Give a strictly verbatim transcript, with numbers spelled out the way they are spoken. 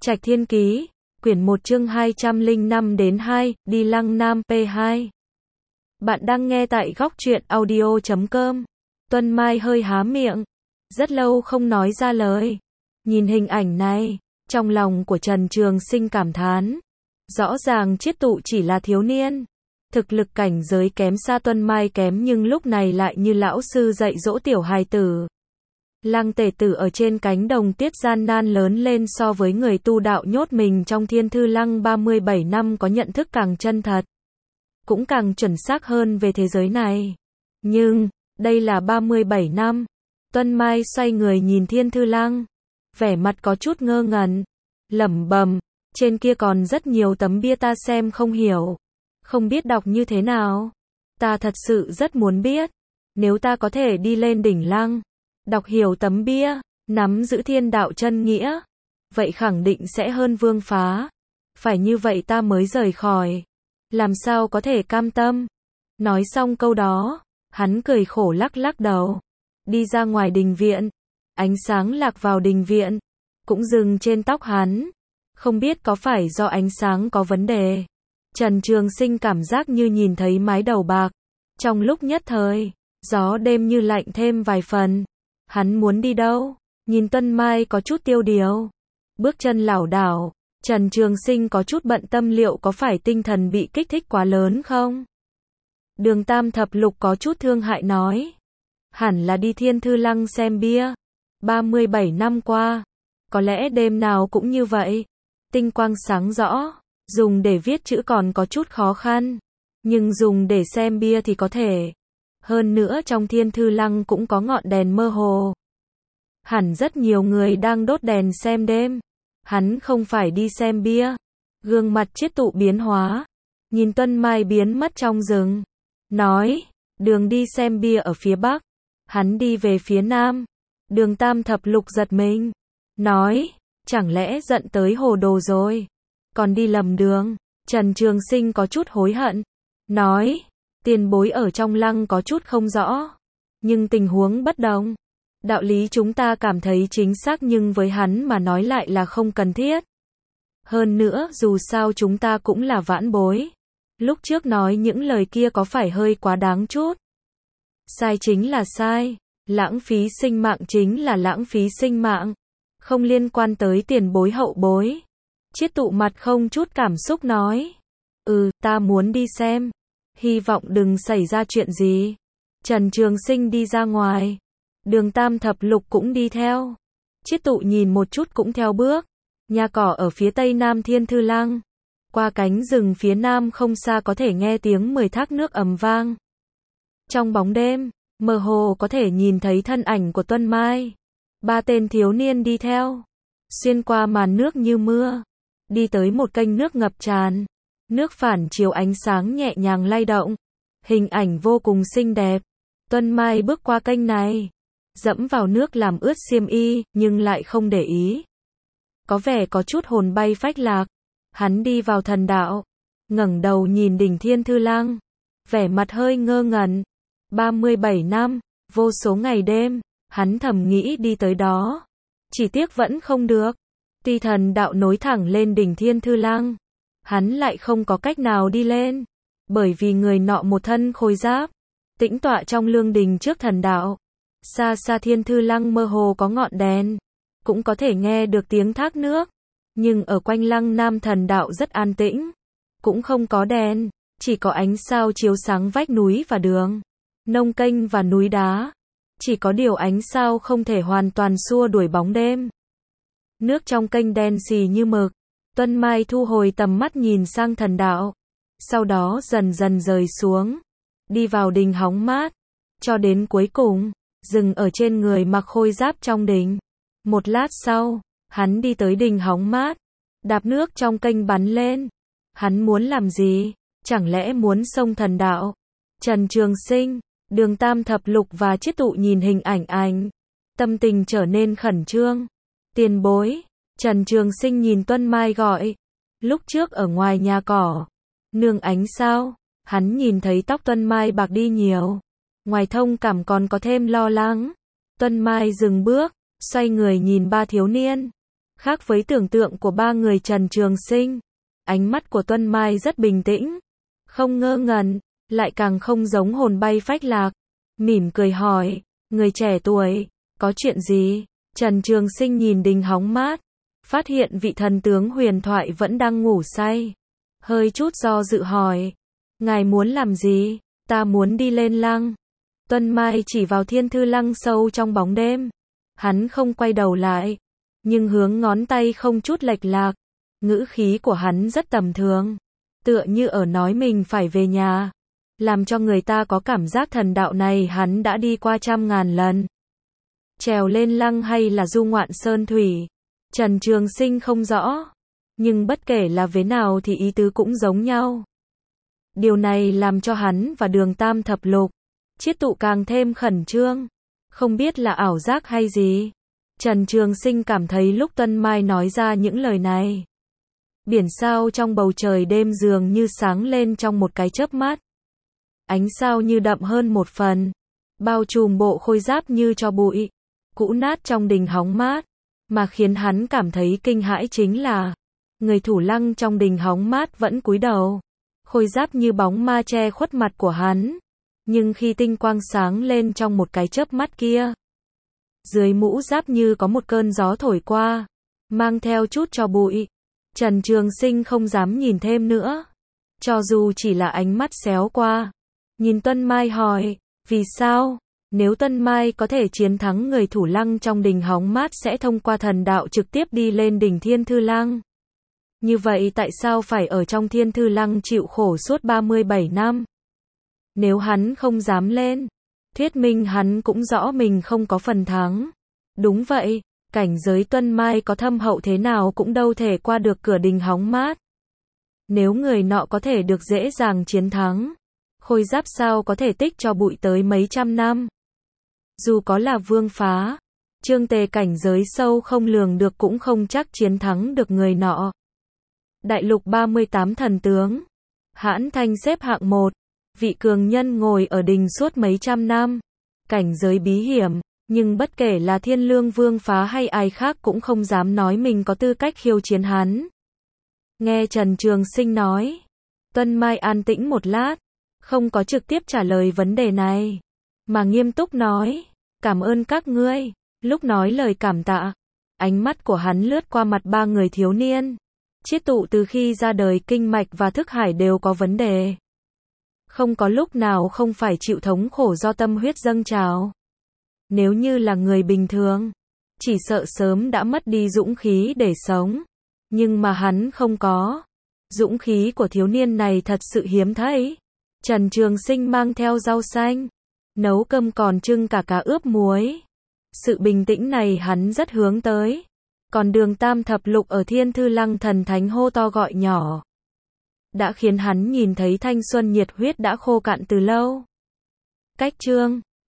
Trạch Thiên Ký, quyển một chương hai trăm lẻ năm đến hai, đi Lăng Nam P hai. Bạn đang nghe tại góc truyện audio chấm com. Tuân Mai hơi há miệng, rất lâu không nói ra lời. Nhìn hình ảnh này, trong lòng của Trần Trường Sinh cảm thán. Rõ ràng Chiết Tụ chỉ là thiếu niên, thực lực cảnh giới kém xa Tuân Mai kém, nhưng lúc này lại như lão sư dạy dỗ tiểu hài tử. Lăng Tề Tử ở trên cánh đồng tiết gian nan lớn lên, so với người tu đạo nhốt mình trong Thiên Thư Lăng ba mươi bảy năm có nhận thức càng chân thật, cũng càng chuẩn xác hơn về thế giới này. Nhưng, đây là ba mươi bảy năm. Tuân Mai xoay người nhìn Thiên Thư Lăng, vẻ mặt có chút ngơ ngẩn, lẩm bẩm, trên kia còn rất nhiều tấm bia ta xem không hiểu, không biết đọc như thế nào. Ta thật sự rất muốn biết, nếu ta có thể đi lên đỉnh lăng, đọc hiểu tấm bia, nắm giữ thiên đạo chân nghĩa, vậy khẳng định sẽ hơn Vương Phá. Phải như vậy ta mới rời khỏi, làm sao có thể cam tâm. Nói xong câu đó, hắn cười khổ lắc lắc đầu, đi ra ngoài đình viện. Ánh sáng lạc vào đình viện, cũng dừng trên tóc hắn. Không biết có phải do ánh sáng có vấn đề, Trần Trường Sinh cảm giác như nhìn thấy mái đầu bạc. Trong lúc nhất thời, gió đêm như lạnh thêm vài phần. Hắn muốn đi đâu? Nhìn Tuân Mai có chút tiêu điều, bước chân lảo đảo, Trần Trường Sinh có chút bận tâm liệu có phải tinh thần bị kích thích quá lớn không? Đường Tam Thập Lục có chút thương hại nói, hẳn là đi Thiên Thư Lăng xem bia. ba mươi bảy năm qua, có lẽ đêm nào cũng như vậy. Tinh quang sáng rõ, dùng để viết chữ còn có chút khó khăn, nhưng dùng để xem bia thì có thể. Hơn nữa trong Thiên Thư Lăng cũng có ngọn đèn mơ hồ. Hẳn rất nhiều người đang đốt đèn xem đêm. Hắn không phải đi xem bia. Gương mặt Chiết Tụ biến hóa, nhìn Tuân Mai biến mất trong rừng, nói, đường đi xem bia ở phía bắc, hắn đi về phía nam. Đường Tam Thập Lục giật mình, nói, chẳng lẽ giận tới hồ đồ rồi, còn đi lầm đường. Trần Trường Sinh có chút hối hận, nói, tiền bối ở trong lăng có chút không rõ, nhưng tình huống bất đồng. Đạo lý chúng ta cảm thấy chính xác nhưng với hắn mà nói lại là không cần thiết. Hơn nữa dù sao chúng ta cũng là vãn bối. Lúc trước nói những lời kia có phải hơi quá đáng chút? Sai chính là sai, lãng phí sinh mạng chính là lãng phí sinh mạng, không liên quan tới tiền bối hậu bối. Chiết Tụ mặt không chút cảm xúc nói, ừ, ta muốn đi xem, hy vọng đừng xảy ra chuyện gì. Trần Trường Sinh đi ra ngoài, Đường Tam Thập Lục cũng đi theo. Chiết Tụ nhìn một chút cũng theo bước. Nhà cỏ ở phía tây nam Thiên Thư Lăng, qua cánh rừng phía nam không xa có thể nghe tiếng mười thác nước ầm vang. Trong bóng đêm, mơ hồ có thể nhìn thấy thân ảnh của Tuân Mai. Ba tên thiếu niên đi theo, xuyên qua màn nước như mưa, đi tới một kênh nước ngập tràn. Nước phản chiếu ánh sáng nhẹ nhàng lay động, hình ảnh vô cùng xinh đẹp. Tuân Mai bước qua kênh này, dẫm vào nước làm ướt xiêm y, nhưng lại không để ý. Có vẻ có chút hồn bay phách lạc. Hắn đi vào thần đạo, ngẩng đầu nhìn đỉnh Thiên Thư Lăng, vẻ mặt hơi ngơ ngẩn. ba mươi bảy năm, vô số ngày đêm, hắn thầm nghĩ đi tới đó, chỉ tiếc vẫn không được. Tuy thần đạo nối thẳng lên đỉnh Thiên Thư Lăng, hắn lại không có cách nào đi lên, bởi vì người nọ một thân khôi giáp, tĩnh tọa trong lương đình trước thần đạo. Xa xa Thiên Thư Lăng mơ hồ có ngọn đèn, cũng có thể nghe được tiếng thác nước, nhưng ở quanh Lăng Nam thần đạo rất an tĩnh, cũng không có đèn, chỉ có ánh sao chiếu sáng vách núi và đường, nông kênh và núi đá. Chỉ có điều ánh sao không thể hoàn toàn xua đuổi bóng đêm. Nước trong kênh đen xì như mực. Tuân Mai thu hồi tầm mắt nhìn sang thần đạo, sau đó dần dần rời xuống, đi vào đình hóng mát, cho đến cuối cùng dừng ở trên người mặc khôi giáp trong đình. Một lát sau, hắn đi tới đình hóng mát, đạp nước trong kênh bắn lên. Hắn muốn làm gì? Chẳng lẽ muốn xông thần đạo? Trần Trường Sinh, Đường Tam Thập Lục và Chiết Tụ nhìn hình ảnh ảnh, tâm tình trở nên khẩn trương. Tiền bối. Trần Trường Sinh nhìn Tuân Mai gọi, lúc trước ở ngoài nhà cỏ, nương ánh sao, hắn nhìn thấy tóc Tuân Mai bạc đi nhiều, ngoài thông cảm còn có thêm lo lắng. Tuân Mai dừng bước, xoay người nhìn ba thiếu niên, Khác với tưởng tượng của ba người Trần Trường Sinh, ánh mắt của Tuân Mai rất bình tĩnh, không ngơ ngẩn, lại càng không giống hồn bay phách lạc. Mỉm cười hỏi, người trẻ tuổi, có chuyện gì? Trần Trường Sinh nhìn Đình Hóng Mát, phát hiện vị thần tướng huyền thoại vẫn đang ngủ say. Hơi chút do dự hỏi, ngài muốn làm gì? Ta muốn đi lên lăng. Tuân Mai chỉ vào Thiên Thư Lăng sâu trong bóng đêm. Hắn không quay đầu lại, nhưng hướng ngón tay không chút lệch lạc. Ngữ khí của hắn rất tầm thường, tựa như ở nói mình phải về nhà, làm cho người ta có cảm giác thần đạo này hắn đã đi qua trăm ngàn lần. Trèo lên lăng hay là du ngoạn sơn thủy, Trần Trường Sinh không rõ, nhưng bất kể là vế nào thì ý tứ cũng giống nhau. Điều này làm cho hắn và Đường Tam Thập Lục, Chiết Tụ càng thêm khẩn trương, không biết là ảo giác hay gì. Trần Trường Sinh cảm thấy lúc Tuân Mai nói ra những lời này, biển sao trong bầu trời đêm dường như sáng lên trong một cái chớp mắt. Ánh sao như đậm hơn một phần, bao trùm bộ khôi giáp như cho bụi, cũ nát trong Đình Hóng Mát. Mà khiến hắn cảm thấy kinh hãi chính là, người thủ lăng trong Đình Hóng Mát vẫn cúi đầu, khôi giáp như bóng ma che khuất mặt của hắn. Nhưng khi tinh quang sáng lên trong một cái chớp mắt kia, dưới mũ giáp như có một cơn gió thổi qua, mang theo chút tro bụi. Trần Trường Sinh không dám nhìn thêm nữa, cho dù chỉ là ánh mắt xéo qua. Nhìn Tuân Mai hỏi, vì sao? Nếu Tuân Mai có thể chiến thắng người thủ lăng trong Đình Hóng Mát sẽ thông qua thần đạo trực tiếp đi lên đỉnh Thiên Thư Lăng. Như vậy tại sao phải ở trong Thiên Thư Lăng chịu khổ suốt ba mươi bảy năm? Nếu hắn không dám lên, thuyết minh hắn cũng rõ mình không có phần thắng. Đúng vậy, cảnh giới Tuân Mai có thâm hậu thế nào cũng đâu thể qua được cửa Đình Hóng Mát. Nếu người nọ có thể được dễ dàng chiến thắng, khôi giáp sao có thể tích cho bụi tới mấy trăm năm. Dù có là vương phá, Trương Tề cảnh giới sâu không lường được cũng không chắc chiến thắng được người nọ. Đại lục ba mươi tám thần tướng, Hãn Thanh xếp hạng một, vị cường nhân ngồi ở đình suốt mấy trăm năm, cảnh giới bí hiểm, nhưng bất kể là Thiên Lương Vương phá hay ai khác cũng không dám nói mình có tư cách khiêu chiến hắn. Nghe Trần Trường Sinh nói, Tuân Mai an tĩnh một lát, không có trực tiếp trả lời vấn đề này, mà nghiêm túc nói, cảm ơn các ngươi. Lúc nói lời cảm tạ, ánh mắt của hắn lướt qua mặt ba người thiếu niên. Chiết Tụ từ khi ra đời kinh mạch và thức hải đều có vấn đề, không có lúc nào không phải chịu thống khổ do tâm huyết dâng trào. Nếu như là người bình thường, chỉ sợ sớm đã mất đi dũng khí để sống. Nhưng mà hắn không có. Dũng khí của thiếu niên này thật sự hiếm thấy. Trần Trường Sinh mang theo rau xanh, nấu cơm còn trưng cả cá ướp muối. Sự bình tĩnh này hắn rất hướng tới. Còn Đường Tam Thập Lục ở Thiên Thư Lăng thần thánh hô to gọi nhỏ, đã khiến hắn nhìn thấy thanh xuân nhiệt huyết đã khô cạn từ lâu. Cách chương